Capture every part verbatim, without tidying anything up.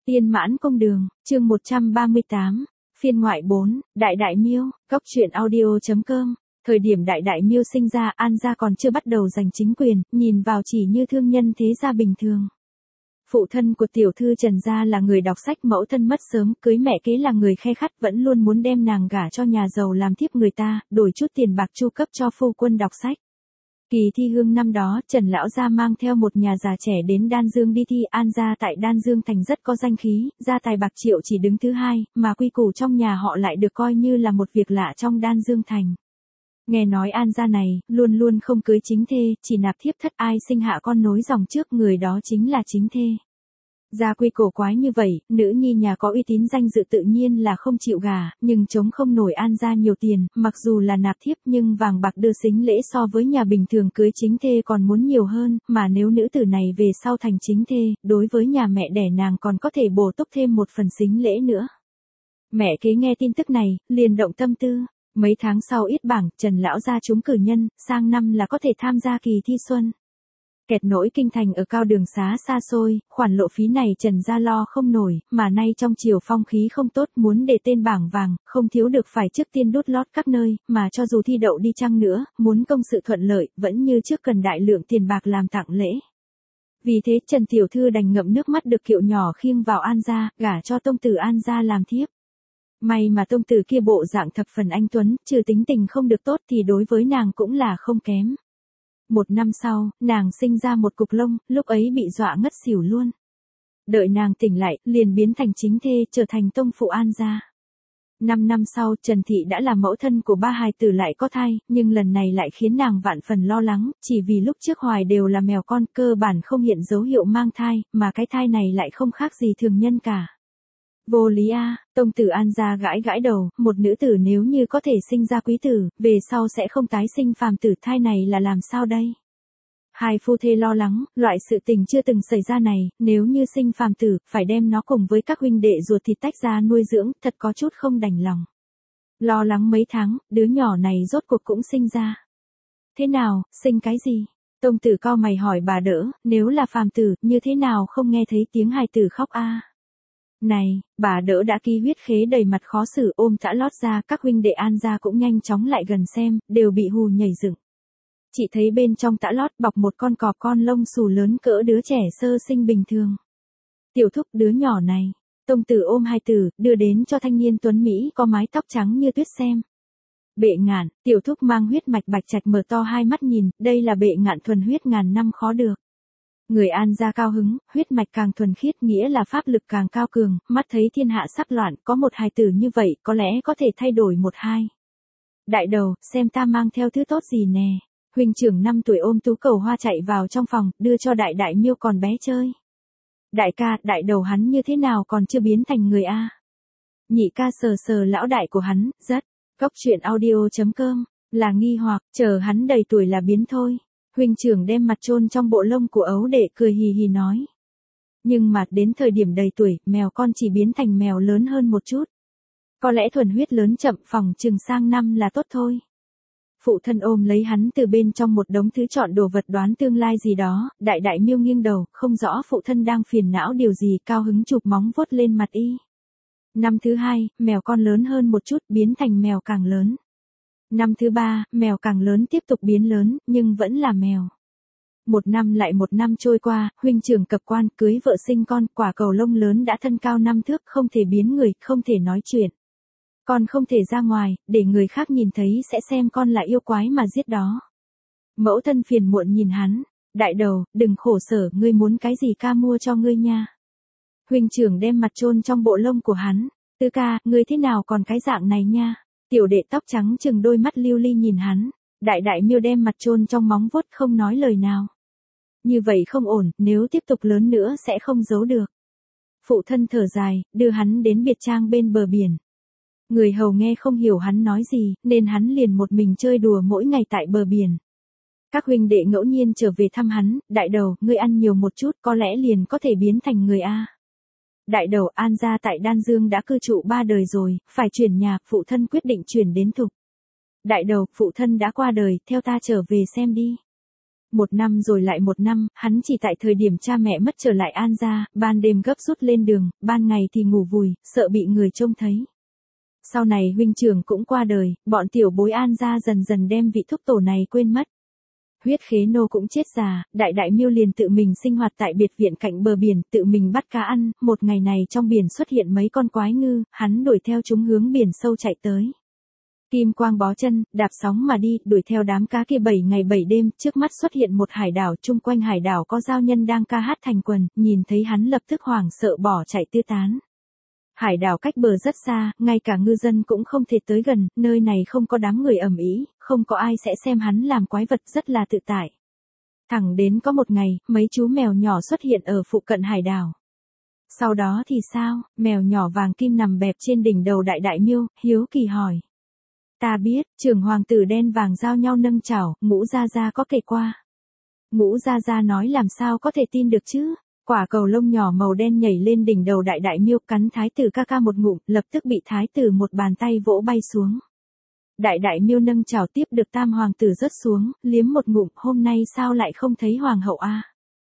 Tiên Mãn Công Đường, chương một trăm ba mươi tám, phiên ngoại bốn, Đại Đại Miêu, góc truyện audio.com. Thời điểm Đại Đại Miêu sinh ra, An gia còn chưa bắt đầu giành chính quyền, nhìn vào chỉ như thương nhân thế gia bình thường. Phụ thân của tiểu thư Trần gia là người đọc sách, mẫu thân mất sớm, cưới mẹ kế là người khe khắt, vẫn luôn muốn đem nàng gả cho nhà giàu làm thiếp người ta, đổi chút tiền bạc chu cấp cho phu quân đọc sách. Kỳ thi hương năm đó, Trần lão gia mang theo một nhà già trẻ đến Đan Dương đi thi. An gia tại Đan Dương thành rất có danh khí, gia tài bạc triệu chỉ đứng thứ hai, mà quy củ trong nhà họ lại được coi như là một việc lạ trong Đan Dương thành. Nghe nói An gia này, luôn luôn không cưới chính thê, chỉ nạp thiếp thất, ai sinh hạ con nối dòng trước người đó chính là chính thê. Gia quy cổ quái như vậy, nữ nhi nhà có uy tín danh dự tự nhiên là không chịu gả, nhưng chống không nổi An gia nhiều tiền, mặc dù là nạp thiếp nhưng vàng bạc đưa sính lễ so với nhà bình thường cưới chính thê còn muốn nhiều hơn, mà nếu nữ tử này về sau thành chính thê, đối với nhà mẹ đẻ nàng còn có thể bổ túc thêm một phần sính lễ nữa. Mẹ kế nghe tin tức này, liền động tâm tư. Mấy tháng sau ít bảng, Trần lão gia trúng cử nhân, sang năm là có thể tham gia kỳ thi xuân. Kẹt nỗi kinh thành ở cao đường xá xa xôi, khoản lộ phí này Trần gia lo không nổi, mà nay trong triều phong khí không tốt, muốn để tên bảng vàng, không thiếu được phải trước tiên đốt lót các nơi, mà cho dù thi đậu đi chăng nữa, muốn công sự thuận lợi, vẫn như trước cần đại lượng tiền bạc làm tặng lễ. Vì thế Trần tiểu thư đành ngậm nước mắt được kiệu nhỏ khiêng vào An gia, gả cho tông tử An gia làm thiếp. May mà tông tử kia bộ dạng thập phần anh tuấn, trừ tính tình không được tốt thì đối với nàng cũng là không kém. Một năm sau, nàng sinh ra một cục lông, lúc ấy bị dọa ngất xỉu luôn. Đợi nàng tỉnh lại, liền biến thành chính thê, trở thành tông phụ An gia. Năm năm sau, Trần Thị đã là mẫu thân của ba hài tử lại có thai, nhưng lần này lại khiến nàng vạn phần lo lắng, chỉ vì lúc trước hoài đều là mèo con, cơ bản không hiện dấu hiệu mang thai, mà cái thai này lại không khác gì thường nhân cả. Vô lý a, tông tử An gia gãi gãi đầu, một nữ tử nếu như có thể sinh ra quý tử, về sau sẽ không tái sinh phàm tử, thai này là làm sao đây? Hai phu thê lo lắng, loại sự tình chưa từng xảy ra này, nếu như sinh phàm tử, phải đem nó cùng với các huynh đệ ruột thịt tách ra nuôi dưỡng, thật có chút không đành lòng. Lo lắng mấy tháng, đứa nhỏ này rốt cuộc cũng sinh ra. Thế nào, sinh cái gì? Tông tử cau mày hỏi bà đỡ, nếu là phàm tử, như thế nào không nghe thấy tiếng hài tử khóc a? Này, bà đỡ đã ký huyết khế đầy mặt khó xử, ôm tã lót ra, các huynh đệ An gia cũng nhanh chóng lại gần xem, đều bị hù nhảy dựng. Chỉ thấy bên trong tã lót bọc một con cọp con lông xù lớn cỡ đứa trẻ sơ sinh bình thường. Tiểu thúc đứa nhỏ này, tông tử ôm hai tử, đưa đến cho thanh niên tuấn Mỹ có mái tóc trắng như tuyết xem. Bệ ngạn, tiểu thúc mang huyết mạch bạch trạch mở to hai mắt nhìn, đây là bệ ngạn thuần huyết ngàn năm khó được. Người An gia cao hứng, huyết mạch càng thuần khiết nghĩa là pháp lực càng cao cường, mắt thấy thiên hạ sắp loạn, có một hài tử như vậy, có lẽ có thể thay đổi một hai. Đại đầu, xem ta mang theo thứ tốt gì nè. Huynh trưởng năm tuổi ôm tú cầu hoa chạy vào trong phòng, đưa cho Đại Đại Miêu còn bé chơi. Đại ca, đại đầu hắn như thế nào còn chưa biến thành người a? Nhị ca sờ sờ lão đại của hắn, rất. Góc truyện audio.com, là nghi hoặc, chờ hắn đầy tuổi là biến thôi. Huynh trưởng đem mặt chôn trong bộ lông của ấu đệ, cười hì hì nói. Nhưng mà đến thời điểm đầy tuổi, mèo con chỉ biến thành mèo lớn hơn một chút. Có lẽ thuần huyết lớn chậm, phòng chừng sang năm là tốt thôi. Phụ thân ôm lấy hắn từ bên trong một đống thứ chọn đồ vật đoán tương lai gì đó, Đại Đại Miêu nghiêng đầu, không rõ phụ thân đang phiền não điều gì, cao hứng chụp móng vuốt lên mặt y. Năm thứ hai, mèo con lớn hơn một chút, biến thành mèo càng lớn. Năm thứ ba, mèo càng lớn tiếp tục biến lớn, nhưng vẫn là mèo. Một năm lại một năm trôi qua, huynh trưởng cập quan, cưới vợ sinh con, quả cầu lông lớn đã thân cao năm thước, không thể biến người, không thể nói chuyện. Con không thể ra ngoài, để người khác nhìn thấy sẽ xem con là yêu quái mà giết đó. Mẫu thân phiền muộn nhìn hắn, đại đầu, đừng khổ sở, ngươi muốn cái gì ca mua cho ngươi nha. Huynh trưởng đem mặt chôn trong bộ lông của hắn, tứ ca, ngươi thế nào còn cái dạng này nha. Tiểu đệ tóc trắng chừng đôi mắt lưu ly nhìn hắn, Đại Đại Miêu đem mặt chôn trong móng vuốt không nói lời nào. Như vậy không ổn, nếu tiếp tục lớn nữa sẽ không giấu được. Phụ thân thở dài, đưa hắn đến biệt trang bên bờ biển. Người hầu nghe không hiểu hắn nói gì, nên hắn liền một mình chơi đùa mỗi ngày tại bờ biển. Các huynh đệ ngẫu nhiên trở về thăm hắn, đại đầu, ngươi ăn nhiều một chút, có lẽ liền có thể biến thành người a. Đại đầu, An gia tại Đan Dương đã cư trụ ba đời rồi, phải chuyển nhà, phụ thân quyết định chuyển đến Thục. Đại đầu, phụ thân đã qua đời, theo ta trở về xem đi. Một năm rồi lại một năm, hắn chỉ tại thời điểm cha mẹ mất trở lại An gia, ban đêm gấp rút lên đường, ban ngày thì ngủ vùi, sợ bị người trông thấy. Sau này huynh trưởng cũng qua đời, bọn tiểu bối An gia dần dần đem vị thúc tổ này quên mất. Huyết khế nô cũng chết già, đại đại miêu liền tự mình sinh hoạt tại biệt viện cạnh bờ biển, tự mình bắt cá ăn, một ngày này trong biển xuất hiện mấy con quái ngư, hắn đuổi theo chúng hướng biển sâu chạy tới. Kim quang bó chân, đạp sóng mà đi, đuổi theo đám cá kia bảy ngày bảy đêm, trước mắt xuất hiện một hải đảo, chung quanh hải đảo có giao nhân đang ca hát thành quần, nhìn thấy hắn lập tức hoảng sợ bỏ chạy tứ tán. Hải đảo cách bờ rất xa, ngay cả ngư dân cũng không thể tới gần, nơi này không có đám người ầm ĩ, không có ai sẽ xem hắn làm quái vật, rất là tự tại. Thẳng đến có một ngày, mấy chú mèo nhỏ xuất hiện ở phụ cận hải đảo. Sau đó thì sao, mèo nhỏ vàng kim nằm bẹp trên đỉnh đầu đại đại miêu, hiếu kỳ hỏi. Ta biết, trưởng hoàng tử đen vàng giao nhau nâng chảo, Ngũ Gia Gia có kể qua. Ngũ Gia Gia nói làm sao có thể tin được chứ? Quả cầu lông nhỏ màu đen nhảy lên đỉnh đầu đại đại miêu, cắn thái tử ca ca một ngụm, lập tức bị thái tử một bàn tay vỗ bay xuống. Đại đại miêu nâng chảo tiếp được tam hoàng tử rớt xuống, liếm một ngụm, hôm nay sao lại không thấy hoàng hậu a? À?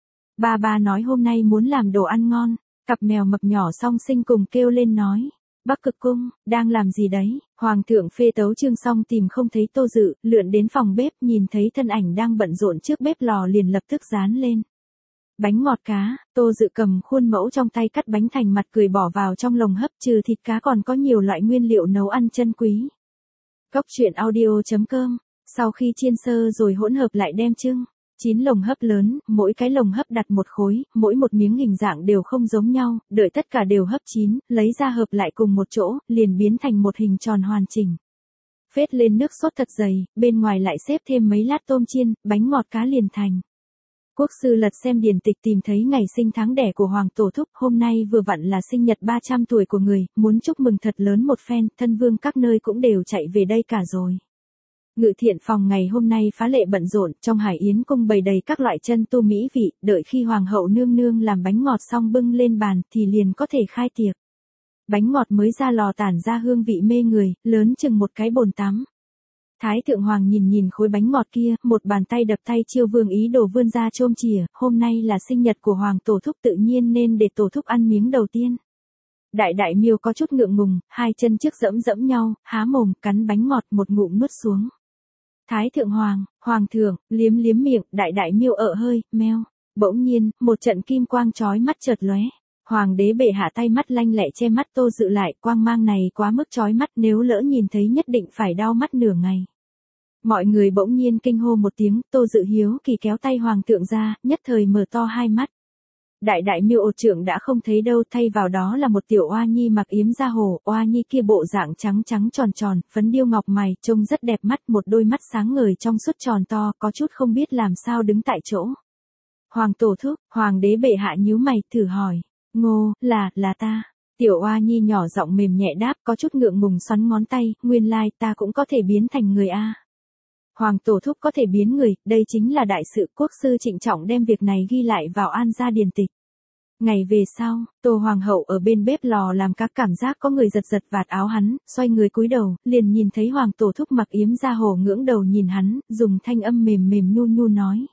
Ba ba nói hôm nay muốn làm đồ ăn ngon, cặp mèo mập nhỏ song sinh cùng kêu lên nói. Bắc Cực Cung, đang làm gì đấy? Hoàng thượng phê tấu chương xong tìm không thấy Tô Dự, lượn đến phòng bếp nhìn thấy thân ảnh đang bận rộn trước bếp lò liền lập tức dán lên. Bánh ngọt cá, Tô Dự cầm khuôn mẫu trong tay cắt bánh thành mặt cười bỏ vào trong lồng hấp, trừ thịt cá còn có nhiều loại nguyên liệu nấu ăn chân quý. Cốc truyện audio chấm com, sau khi chiên sơ rồi hỗn hợp lại đem trưng. Chín lồng hấp lớn, mỗi cái lồng hấp đặt một khối, mỗi một miếng hình dạng đều không giống nhau, đợi tất cả đều hấp chín, lấy ra hợp lại cùng một chỗ, liền biến thành một hình tròn hoàn chỉnh. Phết lên nước sốt thật dày, bên ngoài lại xếp thêm mấy lát tôm chiên, bánh ngọt cá liền thành. Quốc sư lật xem điển tịch tìm thấy ngày sinh tháng đẻ của Hoàng Tổ Thúc, hôm nay vừa vặn là sinh nhật ba trăm tuổi của người, muốn chúc mừng thật lớn một phen, thân vương các nơi cũng đều chạy về đây cả rồi. Ngự thiện phòng ngày hôm nay phá lệ bận rộn, trong hải yến cung bày đầy các loại chân tu mỹ vị, đợi khi hoàng hậu nương nương làm bánh ngọt xong bưng lên bàn thì liền có thể khai tiệc. Bánh ngọt mới ra lò tản ra hương vị mê người, lớn chừng một cái bồn tắm. Thái thượng hoàng nhìn nhìn khối bánh ngọt kia, một bàn tay đập tay chiêu vương ý đồ vươn ra chôm chìa, hôm nay là sinh nhật của Hoàng Tổ Thúc tự nhiên nên để Tổ Thúc ăn miếng đầu tiên. Đại đại miêu có chút ngượng ngùng, hai chân trước dẫm dẫm nhau, há mồm, cắn bánh ngọt một ngụm nuốt xuống. Thái thượng hoàng, hoàng thượng, liếm liếm miệng, đại đại miêu ợ hơi, meo. Bỗng nhiên, một trận kim quang chói mắt chợt lóe. Hoàng đế bệ hạ tay mắt lanh lẹ che mắt Tô Dự lại, quang mang này quá mức chói mắt, nếu lỡ nhìn thấy nhất định phải đau mắt nửa ngày. Mọi người bỗng nhiên kinh hô một tiếng, Tô Dự hiếu kỳ kéo tay hoàng thượng ra, nhất thời mở to hai mắt. Đại đại miêu ột trưởng đã không thấy đâu, thay vào đó là một tiểu oa nhi mặc yếm da hồ, oa nhi kia bộ dạng trắng trắng tròn tròn, phấn điêu ngọc mày, trông rất đẹp mắt, một đôi mắt sáng ngời trong suốt tròn to, có chút không biết làm sao đứng tại chỗ. Hoàng Tổ Thúc, hoàng đế bệ hạ nhíu mày, thử hỏi, ngô, là, là ta. Tiểu oa nhi nhỏ giọng mềm nhẹ đáp, có chút ngượng ngùng xoắn ngón tay, nguyên lai ta cũng có thể biến thành người a. Hoàng Tổ Thúc có thể biến người, đây chính là đại sự, quốc sư trịnh trọng đem việc này ghi lại vào An gia điển tịch. Ngày về sau, Tô Hoàng hậu ở bên bếp lò làm các cảm giác có người giật giật vạt áo hắn, xoay người cúi đầu, liền nhìn thấy Hoàng Tổ Thúc mặc yếm da hồ ngưỡng đầu nhìn hắn, dùng thanh âm mềm mềm nhu nhu nói.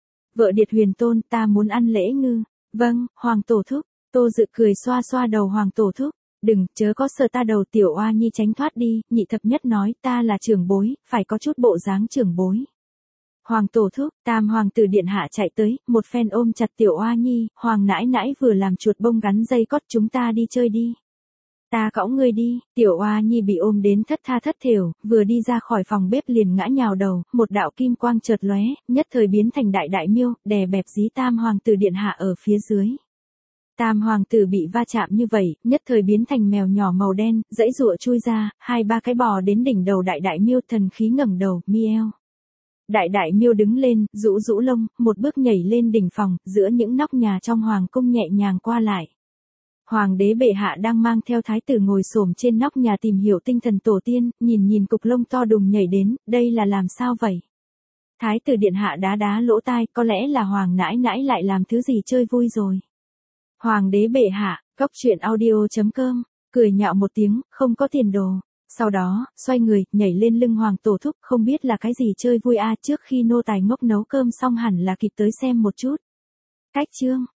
Vợ điệt huyền tôn, ta muốn ăn lễ ngư. Vâng, Hoàng Tổ Thúc. Tô Dự cười xoa xoa đầu Hoàng Tổ Thúc. Đừng, chớ có sờ ta đầu. Tiểu oa nhi tránh thoát đi, nhị thập nhất nói, ta là trưởng bối, phải có chút bộ dáng trưởng bối. Hoàng Tổ Thúc, tam hoàng tử điện hạ chạy tới, một phen ôm chặt tiểu oa nhi, hoàng nãi nãi vừa làm chuột bông gắn dây cót, chúng ta đi chơi đi. Ta cõng ngươi đi, tiểu oa nhi bị ôm đến thất tha thất thểu, vừa đi ra khỏi phòng bếp liền ngã nhào đầu, một đạo kim quang chợt lóe, nhất thời biến thành đại đại miêu, đè bẹp dí tam hoàng tử điện hạ ở phía dưới. Tam hoàng tử bị va chạm như vậy, nhất thời biến thành mèo nhỏ màu đen, dãy giụa chui ra, hai ba cái bò đến đỉnh đầu đại đại miêu, thần khí ngẩng đầu, mieo. Đại đại miêu đứng lên, rũ rũ lông, một bước nhảy lên đỉnh phòng, giữa những nóc nhà trong hoàng cung nhẹ nhàng qua lại. Hoàng đế bệ hạ đang mang theo thái tử ngồi xổm trên nóc nhà tìm hiểu tinh thần tổ tiên, nhìn nhìn cục lông to đùng nhảy đến, đây là làm sao vậy? Thái tử điện hạ đá đá lỗ tai, có lẽ là hoàng nãi nãi lại làm thứ gì chơi vui rồi. Hoàng đế bệ hạ, cốc truyện audio chấm com, cười nhạo một tiếng, không có tiền đồ. Sau đó, xoay người, nhảy lên lưng Hoàng Tổ Thúc, không biết là cái gì chơi vui a, trước khi nô tài ngốc nấu cơm xong hẳn là kịp tới xem một chút. Cách chương